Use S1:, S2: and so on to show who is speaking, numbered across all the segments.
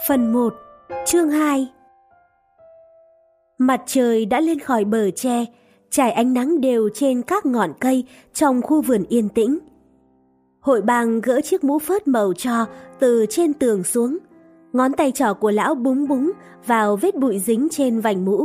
S1: Phần 1, chương 2. Mặt trời đã lên khỏi bờ tre, trải ánh nắng đều trên các ngọn cây trong khu vườn yên tĩnh. Hội bang gỡ chiếc mũ phớt màu tro từ trên tường xuống, ngón tay trỏ của lão búng búng vào vết bụi dính trên vành mũ.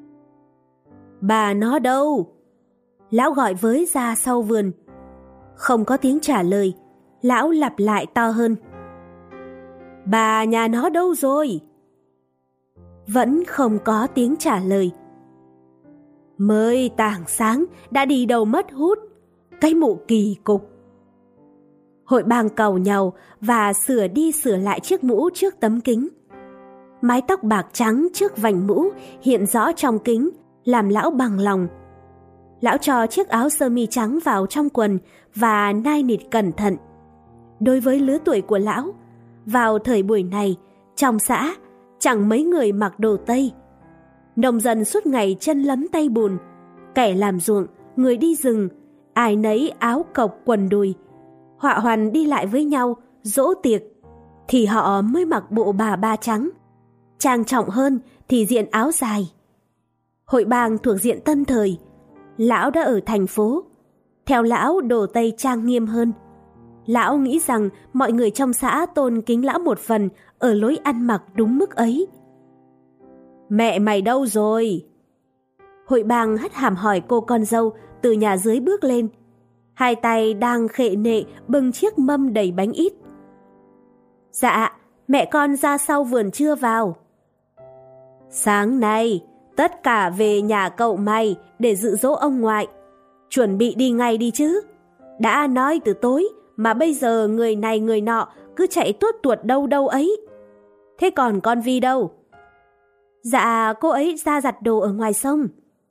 S1: Bà nó đâu? Lão gọi với ra sau vườn. Không có tiếng trả lời, lão lặp lại to hơn. Bà nhà nó đâu rồi? Vẫn không có tiếng trả lời. Mới tảng sáng đã đi đâu mất hút, cái mụ kỳ cục. Hội bang càu nhàu và sửa đi sửa lại chiếc mũ trước tấm kính. Mái tóc bạc trắng trước vành mũ hiện rõ trong kính, làm lão bằng lòng. Lão cho chiếc áo sơ mi trắng vào trong quần và nai nịt cẩn thận. Đối với lứa tuổi của lão, vào thời buổi này, trong xã, chẳng mấy người mặc đồ Tây. Nông dân suốt ngày chân lấm tay bùn, kẻ làm ruộng, người đi rừng, ai nấy áo cộc quần đùi. Họa hoàn đi lại với nhau, dỗ tiệc, thì họ mới mặc bộ bà ba trắng. Trang trọng hơn thì diện áo dài. Hội bang thuộc diện tân thời, lão đã ở thành phố. Theo lão, đồ Tây trang nghiêm hơn. Lão nghĩ rằng mọi người trong xã tôn kính lão một phần ở lối ăn mặc đúng mức ấy. Mẹ mày đâu rồi? Hội bang hất hàm hỏi cô con dâu từ nhà dưới bước lên. Hai tay đang khệ nệ bưng chiếc mâm đầy bánh ít. Dạ, mẹ con ra sau vườn trưa vào. Sáng nay, tất cả về nhà cậu mày để dự dỗ ông ngoại. Chuẩn bị đi ngay đi chứ. Đã nói từ tối mà bây giờ người này người nọ cứ chạy tuốt tuột đâu đâu ấy. Thế còn con Vi đâu? Dạ, cô ấy ra giặt đồ ở ngoài sông.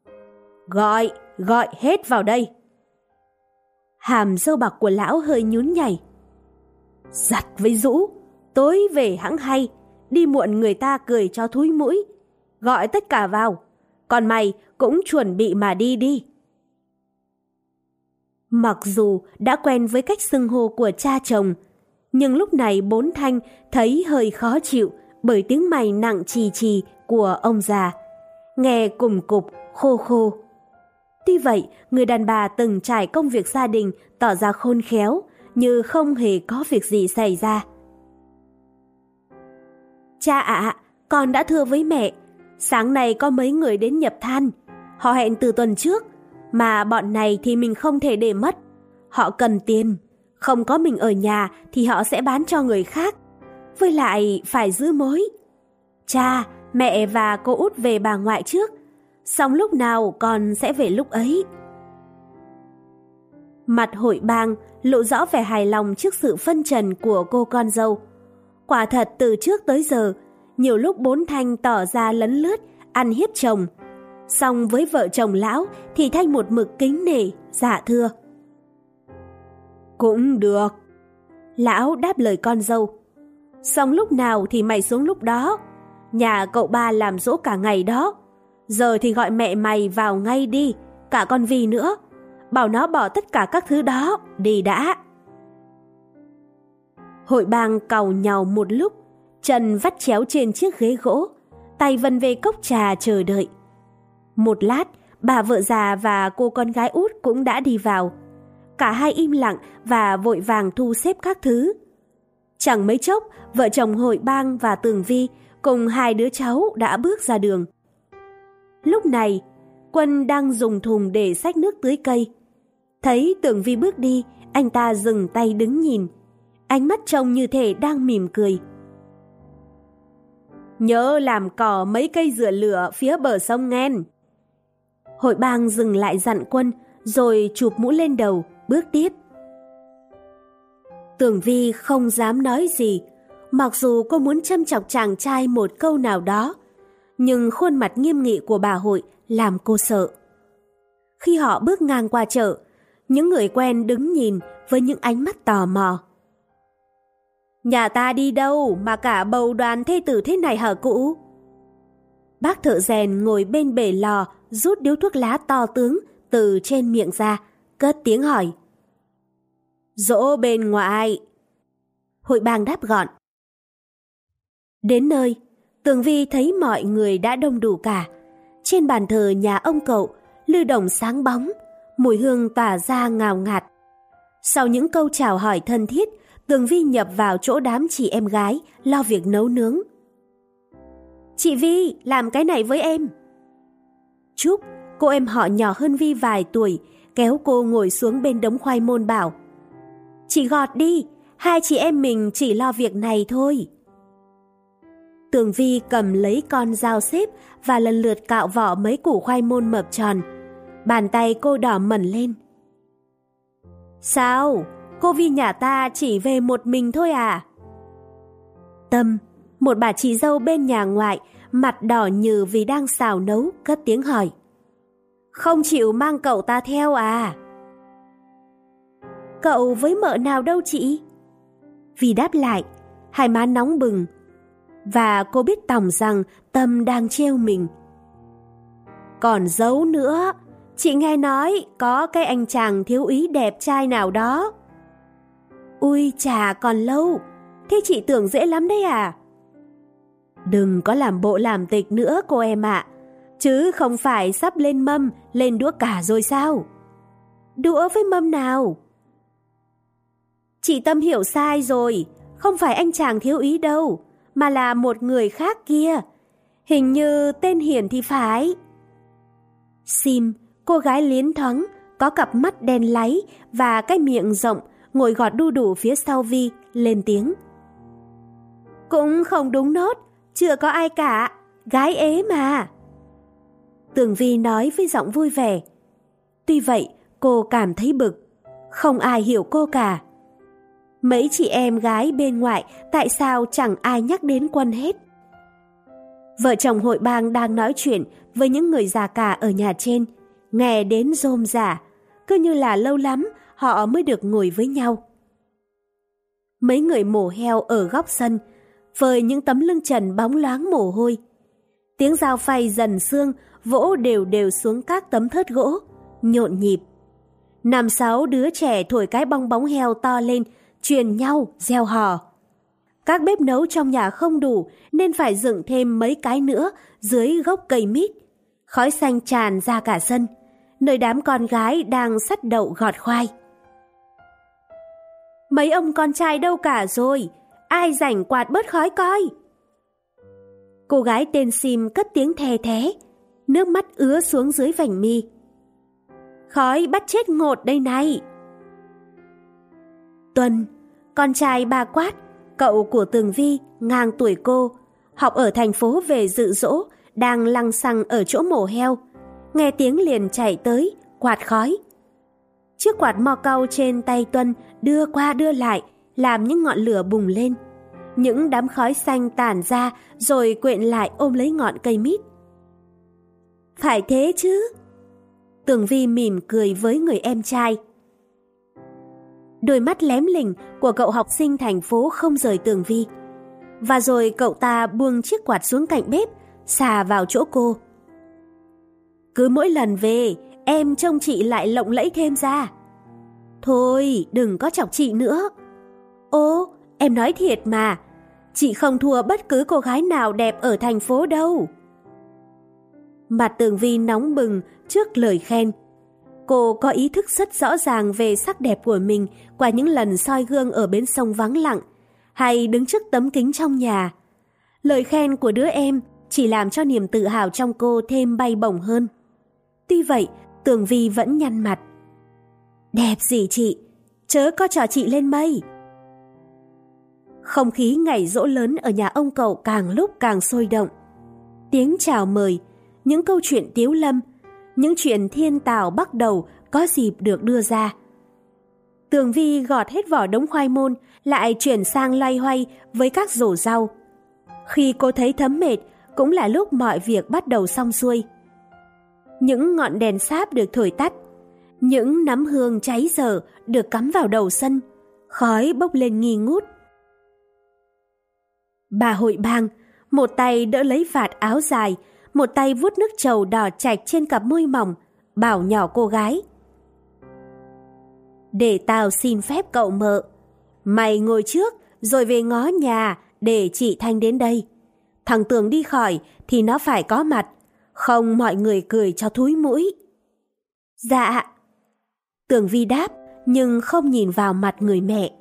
S1: Gọi hết vào đây. Hàm râu bạc của lão hơi nhún nhảy. Giặt với rũ, tối về hẵng hay, đi muộn người ta cười cho thúi mũi. Gọi tất cả vào, còn mày cũng chuẩn bị mà đi đi. Mặc dù đã quen với cách xưng hô của cha chồng, nhưng lúc này Bốn Thanh thấy hơi khó chịu bởi tiếng mày nặng trì trì của ông già, nghe cùm cụp, khô khô. Tuy vậy, người đàn bà từng trải công việc gia đình tỏ ra khôn khéo, như không hề có việc gì xảy ra. Cha ạ, con đã thưa với mẹ, sáng nay có mấy người đến nhập than. Họ hẹn từ tuần trước, mà bọn này thì mình không thể để mất. Họ cần tiền, không có mình ở nhà thì họ sẽ bán cho người khác. Với lại phải giữ mối. Cha, mẹ và cô út về bà ngoại trước, xong lúc nào con sẽ về lúc ấy. Mặt hội bang lộ rõ vẻ hài lòng trước sự phân trần của cô con dâu. Quả thật từ trước tới giờ, nhiều lúc Bốn Thanh tỏ ra lấn lướt, ăn hiếp chồng. Song với vợ chồng lão thì Thanh một mực kính nể, dạ thưa. Cũng được. Lão đáp lời con dâu. Xong lúc nào thì mày xuống lúc đó. Nhà cậu ba làm dỗ cả ngày đó. Giờ thì gọi mẹ mày vào ngay đi, cả con Vi nữa. Bảo nó bỏ tất cả các thứ đó, đi đã. Hội bang càu nhàu một lúc, chân vắt chéo trên chiếc ghế gỗ, tay vần về cốc trà chờ đợi. Một lát, bà vợ già và cô con gái út cũng đã đi vào. Cả hai im lặng và vội vàng thu xếp các thứ. Chẳng mấy chốc, vợ chồng Hội bang và Tường Vi cùng hai đứa cháu đã bước ra đường. Lúc này, Quân đang dùng thùng để xách nước tưới cây. Thấy Tường Vi bước đi, anh ta dừng tay đứng nhìn. Ánh mắt trông như thể đang mỉm cười. Nhớ làm cỏ mấy cây dừa lửa phía bờ sông nghen. Hội bang dừng lại dặn Quân, rồi chụp mũ lên đầu, bước tiếp. Tường Vi không dám nói gì, mặc dù cô muốn châm chọc chàng trai một câu nào đó, nhưng khuôn mặt nghiêm nghị của bà Hội làm cô sợ. Khi họ bước ngang qua chợ, những người quen đứng nhìn với những ánh mắt tò mò. Nhà ta đi đâu mà cả bầu đoàn thê tử thế này hả cụ? Bác thợ rèn ngồi bên bể lò rút điếu thuốc lá to tướng từ trên miệng ra, cất tiếng hỏi. Dỗ bên ngoài. Hội bang đáp gọn. Đến nơi, Tường Vi thấy mọi người đã đông đủ cả. Trên bàn thờ nhà ông cậu, lư đồng sáng bóng, mùi hương tỏa ra ngào ngạt. Sau những câu chào hỏi thân thiết, Tường Vi nhập vào chỗ đám chị em gái lo việc nấu nướng. Chị Vi, làm cái này với em. Trúc, cô em họ nhỏ hơn Vi vài tuổi, kéo cô ngồi xuống bên đống khoai môn bảo: Chị gọt đi, hai chị em mình chỉ lo việc này thôi. Tường Vi cầm lấy con dao xếp và lần lượt cạo vỏ mấy củ khoai môn mập tròn. Bàn tay cô đỏ mẩn lên. Sao? Cô Vi nhà ta chỉ về một mình thôi à? Tâm, một bà chị dâu bên nhà ngoại, mặt đỏ nhừ vì đang xào nấu, cất tiếng hỏi. Không chịu mang cậu ta theo à? Cậu với mợ nào đâu chị? Vi đáp lại, hai má nóng bừng. Và cô biết tòng rằng Tâm đang trêu mình. Còn giấu nữa, chị nghe nói có cái anh chàng thiếu úy đẹp trai nào đó. Ui chà, còn lâu, thế chị tưởng dễ lắm đấy à? Đừng có làm bộ làm tịch nữa cô em ạ, chứ không phải sắp lên mâm, lên đũa cả rồi sao? Đũa với mâm nào? Chị Tâm hiểu sai rồi, không phải anh chàng thiếu úy đâu, mà là một người khác kia. Hình như tên Hiền thì phải. Sim, cô gái liến thoáng, có cặp mắt đen láy và cái miệng rộng, ngồi gọt đu đủ phía sau Vi, lên tiếng. Cũng không đúng nốt, chưa có ai cả, gái ế mà. Tường Vi nói với giọng vui vẻ. Tuy vậy, cô cảm thấy bực, không ai hiểu cô cả. Mấy chị em gái bên ngoại tại sao chẳng ai nhắc đến Quân hết? Vợ chồng hội bang đang nói chuyện với những người già cả ở nhà trên, nghe đến rôm rả, cứ như là lâu lắm họ mới được ngồi với nhau. Mấy người mổ heo ở góc sân, với những tấm lưng trần bóng loáng mồ hôi. Tiếng dao phay dần xương vỗ đều đều xuống các tấm thớt gỗ, nhộn nhịp. 5-6 đứa trẻ thổi cái bong bóng heo to lên, truyền nhau reo hò. Các bếp nấu trong nhà không đủ nên phải dựng thêm mấy cái nữa dưới gốc cây mít. Khói xanh tràn ra cả sân, nơi đám con gái đang xắt đậu gọt khoai. Mấy ông con trai đâu cả rồi, ai rảnh quạt bớt khói coi. Cô gái tên Sim cất tiếng the thé, nước mắt ứa xuống dưới vành mi. Khói bắt chết ngột đây này. Tuần, con trai bà Quát, cậu của Tường Vi, ngang tuổi cô, học ở thành phố về dự dỗ, đang lăng xăng ở chỗ mổ heo. Nghe tiếng liền chạy tới, quạt khói. Chiếc quạt mo cau trên tay Tuân đưa qua đưa lại, làm những ngọn lửa bùng lên. Những đám khói xanh tản ra rồi quện lại ôm lấy ngọn cây mít. Phải thế chứ? Tường Vi mỉm cười với người em trai. Đôi mắt lém lỉnh của cậu học sinh thành phố không rời Tường Vi. Và rồi cậu ta buông chiếc quạt xuống cạnh bếp, xà vào chỗ cô. Cứ mỗi lần về, em trông chị lại lộng lẫy thêm ra. Thôi, đừng có chọc chị nữa. Ô, em nói thiệt mà, chị không thua bất cứ cô gái nào đẹp ở thành phố đâu. Mặt Tường Vi nóng bừng trước lời khen. Cô có ý thức rất rõ ràng về sắc đẹp của mình qua những lần soi gương ở bến sông vắng lặng hay đứng trước tấm kính trong nhà. Lời khen của đứa em chỉ làm cho niềm tự hào trong cô thêm bay bổng hơn. Tuy vậy, Tường Vi vẫn nhăn mặt. Đẹp gì chị, chớ có trò chị lên mây. Không khí ngày giỗ lớn ở nhà ông cậu càng lúc càng sôi động. Tiếng chào mời, những câu chuyện tiếu lâm, những chuyện thiên tảo bắt đầu có dịp được đưa ra. Tường Vi gọt hết vỏ đống khoai môn, lại chuyển sang loay hoay với các rổ rau. Khi cô thấy thấm mệt, cũng là lúc mọi việc bắt đầu xong xuôi. Những ngọn đèn sáp được thổi tắt, những nắm hương cháy dở được cắm vào đầu sân, khói bốc lên nghi ngút. Bà hội bang, một tay đỡ lấy vạt áo dài, một tay vuốt nước trầu đỏ chạch trên cặp môi mỏng, bảo nhỏ cô gái. Để tao xin phép cậu mợ, mày ngồi trước rồi về ngó nhà để chị Thanh đến đây. Thằng Tường đi khỏi thì nó phải có mặt, không mọi người cười cho thúi mũi. Dạ. Tường Vi đáp nhưng không nhìn vào mặt người mẹ.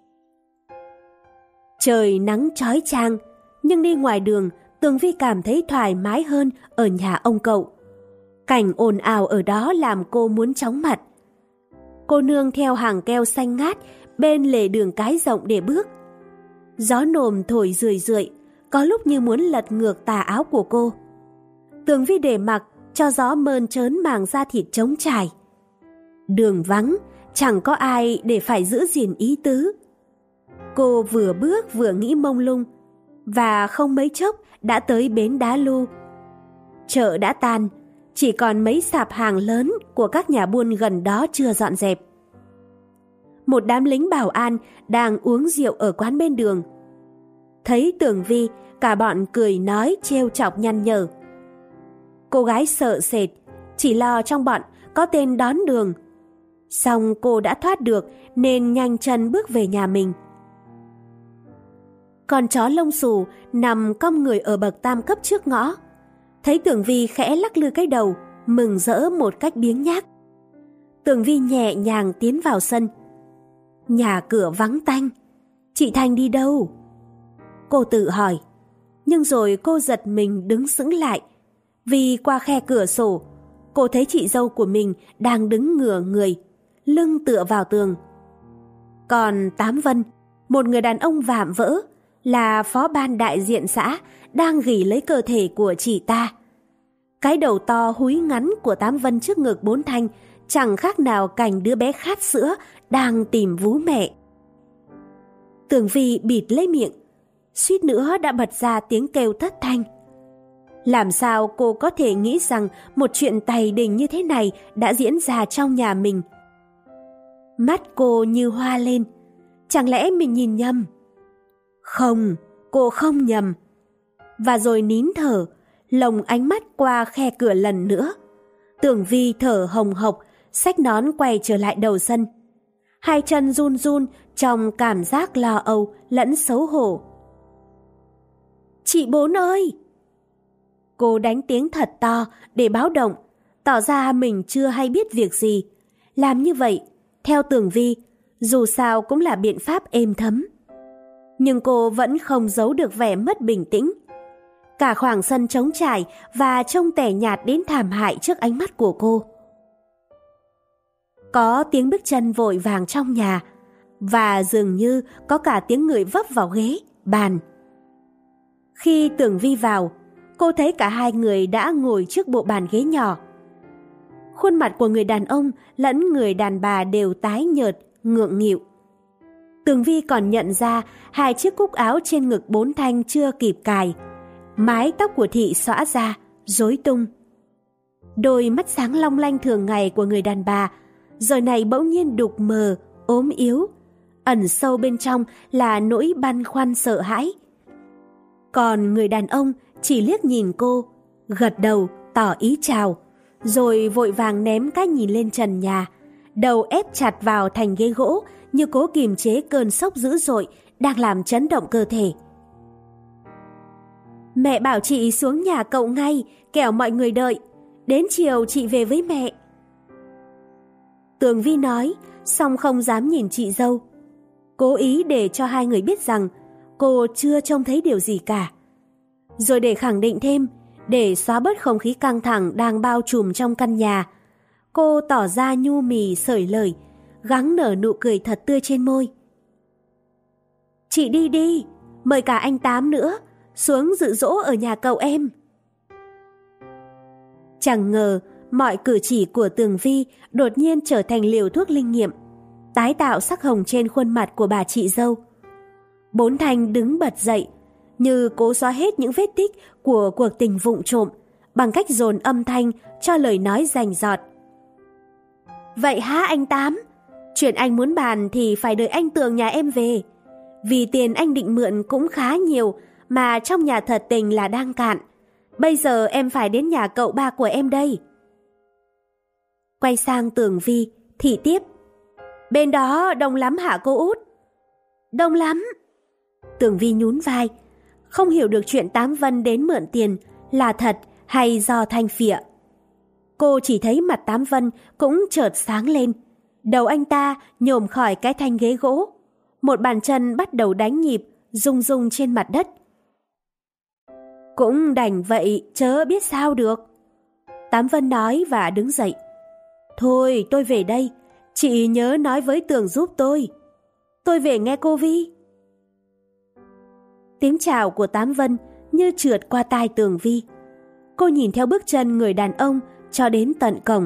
S1: Trời nắng chói chang, nhưng đi ngoài đường Tường Vi cảm thấy thoải mái hơn ở nhà ông cậu. Cảnh ồn ào ở đó làm cô muốn chóng mặt. Cô nương theo hàng keo xanh ngát bên lề đường cái rộng để bước. Gió nồm thổi rười rượi, có lúc như muốn lật ngược tà áo của cô. Tường Vi để mặc cho gió mơn trớn màng da thịt trống trải. Đường vắng, chẳng có ai để phải giữ gìn ý tứ. Cô vừa bước vừa nghĩ mông lung, và không mấy chốc đã tới bến đá lu. Chợ đã tan, chỉ còn mấy sạp hàng lớn của các nhà buôn gần đó chưa dọn dẹp. Một đám lính bảo an đang uống rượu ở quán bên đường. Thấy Tường Vi, cả bọn cười nói trêu chọc nhăn nhở. Cô gái sợ sệt, chỉ lo trong bọn có tên đón đường. Xong cô đã thoát được nên nhanh chân bước về nhà mình. Con chó lông xù nằm cong người ở bậc tam cấp trước ngõ. Thấy Tường Vi khẽ lắc lư cái đầu, mừng rỡ một cách biếng nhác. Tường Vi nhẹ nhàng tiến vào sân. Nhà cửa vắng tanh. Chị Thanh đi đâu? Cô tự hỏi. Nhưng rồi cô giật mình đứng sững lại. Vì qua khe cửa sổ, cô thấy chị dâu của mình đang đứng ngửa người, lưng tựa vào tường. Còn Tám Vân, một người đàn ông vạm vỡ, là phó ban đại diện xã, đang ghì lấy cơ thể của chị ta. Cái đầu to húi ngắn của Tám Vân trước ngực Bốn Thanh chẳng khác nào cảnh đứa bé khát sữa đang tìm vú mẹ. Tường Vi bịt lấy miệng, suýt nữa đã bật ra tiếng kêu thất thanh. Làm sao cô có thể nghĩ rằng một chuyện tày đình như thế này đã diễn ra trong nhà mình? Mắt cô như hoa lên. Chẳng lẽ mình nhìn nhầm? Không, cô không nhầm. Và rồi nín thở, lồng ánh mắt qua khe cửa lần nữa. Tường Vi thở hồng hộc, xách nón quay trở lại đầu sân. Hai chân run run trong cảm giác lo âu lẫn xấu hổ. Chị Bốn ơi! Cô đánh tiếng thật to để báo động, tỏ ra mình chưa hay biết việc gì. Làm như vậy, theo Tường Vi, dù sao cũng là biện pháp êm thấm. Nhưng cô vẫn không giấu được vẻ mất bình tĩnh. Cả khoảng sân trống trải và trông tẻ nhạt đến thảm hại trước ánh mắt của cô. Có tiếng bước chân vội vàng trong nhà, và dường như có cả tiếng người vấp vào ghế, bàn. Khi Tường Vi vào, cô thấy cả hai người đã ngồi trước bộ bàn ghế nhỏ. Khuôn mặt của người đàn ông lẫn người đàn bà đều tái nhợt, ngượng nghịu. Tường Vi còn nhận ra hai chiếc cúc áo trên ngực Bốn Thanh chưa kịp cài. Mái tóc của thị xõa ra, rối tung. Đôi mắt sáng long lanh thường ngày của người đàn bà giờ này bỗng nhiên đục mờ, ốm yếu. Ẩn sâu bên trong là nỗi băn khoăn sợ hãi. Còn người đàn ông chỉ liếc nhìn cô, gật đầu tỏ ý chào, rồi vội vàng ném cái nhìn lên trần nhà, đầu ép chặt vào thành ghế gỗ như cố kiềm chế cơn sốc dữ dội đang làm chấn động cơ thể. Mẹ bảo chị xuống nhà cậu ngay, kẻo mọi người đợi. Đến chiều chị về với mẹ. Tường Vi nói, song không dám nhìn chị dâu. Cố ý để cho hai người biết rằng cô chưa trông thấy điều gì cả. Rồi để khẳng định thêm, để xóa bớt không khí căng thẳng đang bao trùm trong căn nhà, cô tỏ ra nhu mì xởi lời, gắng nở nụ cười thật tươi trên môi. Chị đi đi, mời cả anh Tám nữa, xuống dự dỗ ở nhà cậu em. Chẳng ngờ mọi cử chỉ của Tường Vi đột nhiên trở thành liều thuốc linh nghiệm, tái tạo sắc hồng trên khuôn mặt của bà chị dâu. Bốn Thanh đứng bật dậy, như cố xóa hết những vết tích của cuộc tình vụng trộm, bằng cách dồn âm thanh cho lời nói rành rọt. Vậy hả anh Tám? Chuyện anh muốn bàn thì phải đợi anh Tường nhà em về. Vì tiền anh định mượn cũng khá nhiều, mà trong nhà thật tình là đang cạn. Bây giờ em phải đến nhà cậu ba của em đây. Quay sang Tường Vi, thị tiếp. Bên đó đông lắm hả cô út? Đông lắm. Tường Vi nhún vai, không hiểu được chuyện Tám Vân đến mượn tiền là thật hay do Thanh phịa. Cô chỉ thấy mặt Tám Vân cũng chợt sáng lên, đầu anh ta nhổm khỏi cái thanh ghế gỗ, một bàn chân bắt đầu đánh nhịp rung rung trên mặt đất. Cũng đành vậy chớ biết sao được, Tám Vân nói và đứng dậy. Thôi tôi về đây, chị nhớ nói với Tường giúp tôi. Tôi về nghe cô Vi. Tiếng chào của Tám Vân như trượt qua tai Tường Vi. Cô nhìn theo bước chân người đàn ông cho đến tận cổng.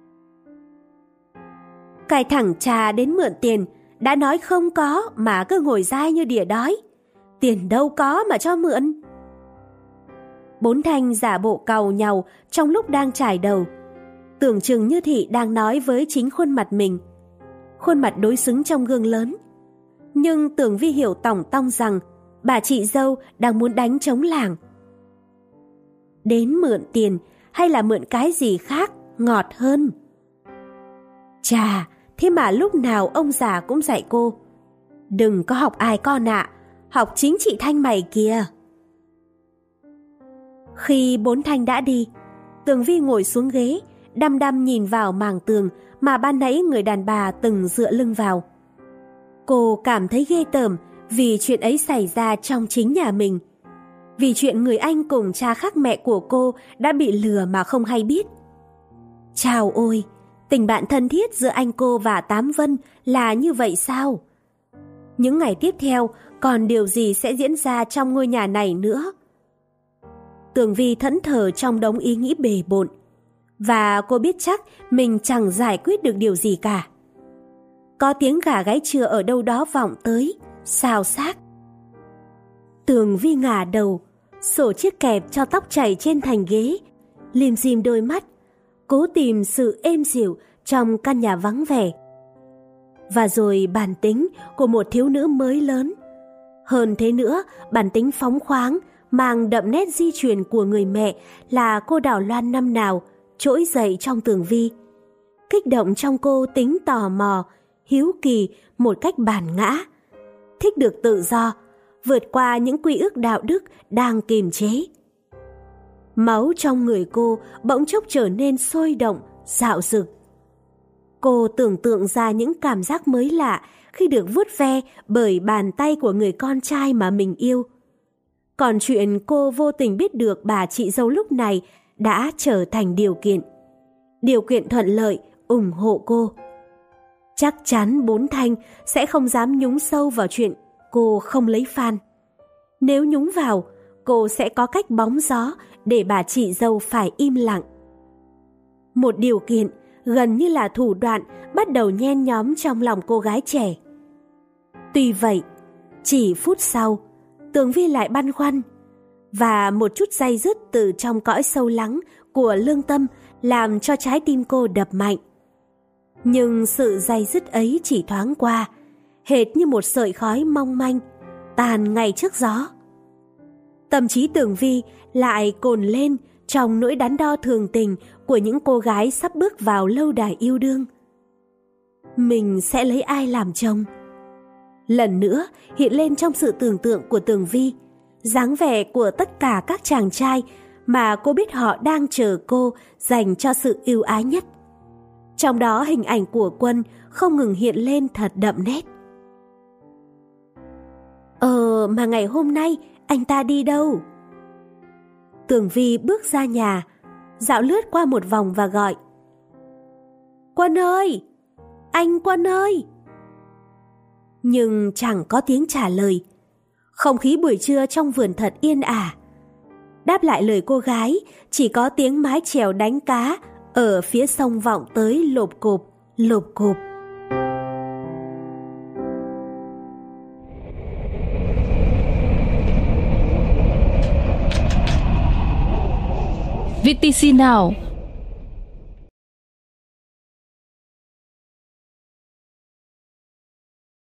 S1: Cái thằng cha đến mượn tiền đã nói không có mà cứ ngồi dai như đỉa đói. Tiền đâu có mà cho mượn. Bốn Thanh giả bộ càu nhàu trong lúc đang chải đầu, tưởng chừng như thị đang nói với chính khuôn mặt mình. Khuôn mặt đối xứng trong gương lớn. Nhưng Tường Vi hiểu tỏng tong rằng bà chị dâu đang muốn đánh trống làng. Đến mượn tiền hay là mượn cái gì khác ngọt hơn. Chà, thế mà lúc nào ông già cũng dạy cô, đừng có học ai con ạ, học chính chị Thanh mày kìa. Khi Bốn Thanh đã đi, Tường Vi ngồi xuống ghế, đăm đăm nhìn vào màng tường mà ban nãy người đàn bà từng dựa lưng vào. Cô cảm thấy ghê tởm vì chuyện ấy xảy ra trong chính nhà mình. Vì chuyện người anh cùng cha khác mẹ của cô đã bị lừa mà không hay biết. Chào ôi, tình bạn thân thiết giữa anh cô và Tám Vân là như vậy sao? Những ngày tiếp theo còn điều gì sẽ diễn ra trong ngôi nhà này nữa? Tường Vi thẫn thờ trong đống ý nghĩ bề bộn, và cô biết chắc mình chẳng giải quyết được điều gì cả. Có tiếng gà gáy trưa ở đâu đó vọng tới, xào xạc. Tường Vi ngả đầu, xổ chiếc kẹp cho tóc chảy trên thành ghế, lim dim đôi mắt, cố tìm sự êm dịu trong căn nhà vắng vẻ. Và rồi bản tính của một thiếu nữ mới lớn. Hơn thế nữa, bản tính phóng khoáng, mang đậm nét di truyền của người mẹ là cô Đào Loan năm nào trỗi dậy trong Tường Vi, kích động trong cô tính tò mò, hiếu kỳ một cách bản ngã, thích được tự do, vượt qua những quy ước đạo đức đang kiềm chế. Máu trong người cô bỗng chốc trở nên sôi động, dạo dực. Cô tưởng tượng ra những cảm giác mới lạ khi được vuốt ve bởi bàn tay của người con trai mà mình yêu. Còn chuyện cô vô tình biết được bà chị dâu lúc này đã trở thành điều kiện thuận lợi ủng hộ cô. Chắc chắn Bốn Thanh sẽ không dám nhúng sâu vào chuyện cô không lấy Phan. Nếu nhúng vào, cô sẽ có cách bóng gió để bà chị dâu phải im lặng. Một điều kiện gần như là thủ đoạn bắt đầu nhen nhóm trong lòng cô gái trẻ. Tuy vậy, chỉ phút sau, Tường Vi lại băn khoăn, và một chút day dứt từ trong cõi sâu lắng của lương tâm làm cho trái tim cô đập mạnh. Nhưng sự day dứt ấy chỉ thoáng qua, hệt như một sợi khói mong manh, tàn ngay trước gió. Tâm trí Tường Vi lại cồn lên trong nỗi đắn đo thường tình của những cô gái sắp bước vào lâu đài yêu đương. Mình sẽ lấy ai làm chồng? Lần nữa hiện lên trong sự tưởng tượng của Tường Vi, dáng vẻ của tất cả các chàng trai mà cô biết họ đang chờ cô dành cho sự yêu ái nhất. Trong đó hình ảnh của Quân không ngừng hiện lên thật đậm nét. Mà ngày hôm nay anh ta đi đâu? Tường Vi bước ra nhà, dạo lướt qua một vòng và gọi: Quân ơi! Anh Quân ơi! Nhưng chẳng có tiếng trả lời. Không khí buổi trưa trong vườn thật yên ả. Đáp lại lời cô gái chỉ có tiếng mái chèo đánh cá ở phía sông vọng tới lộp cộp, lộp cộp.
S2: VTC Now,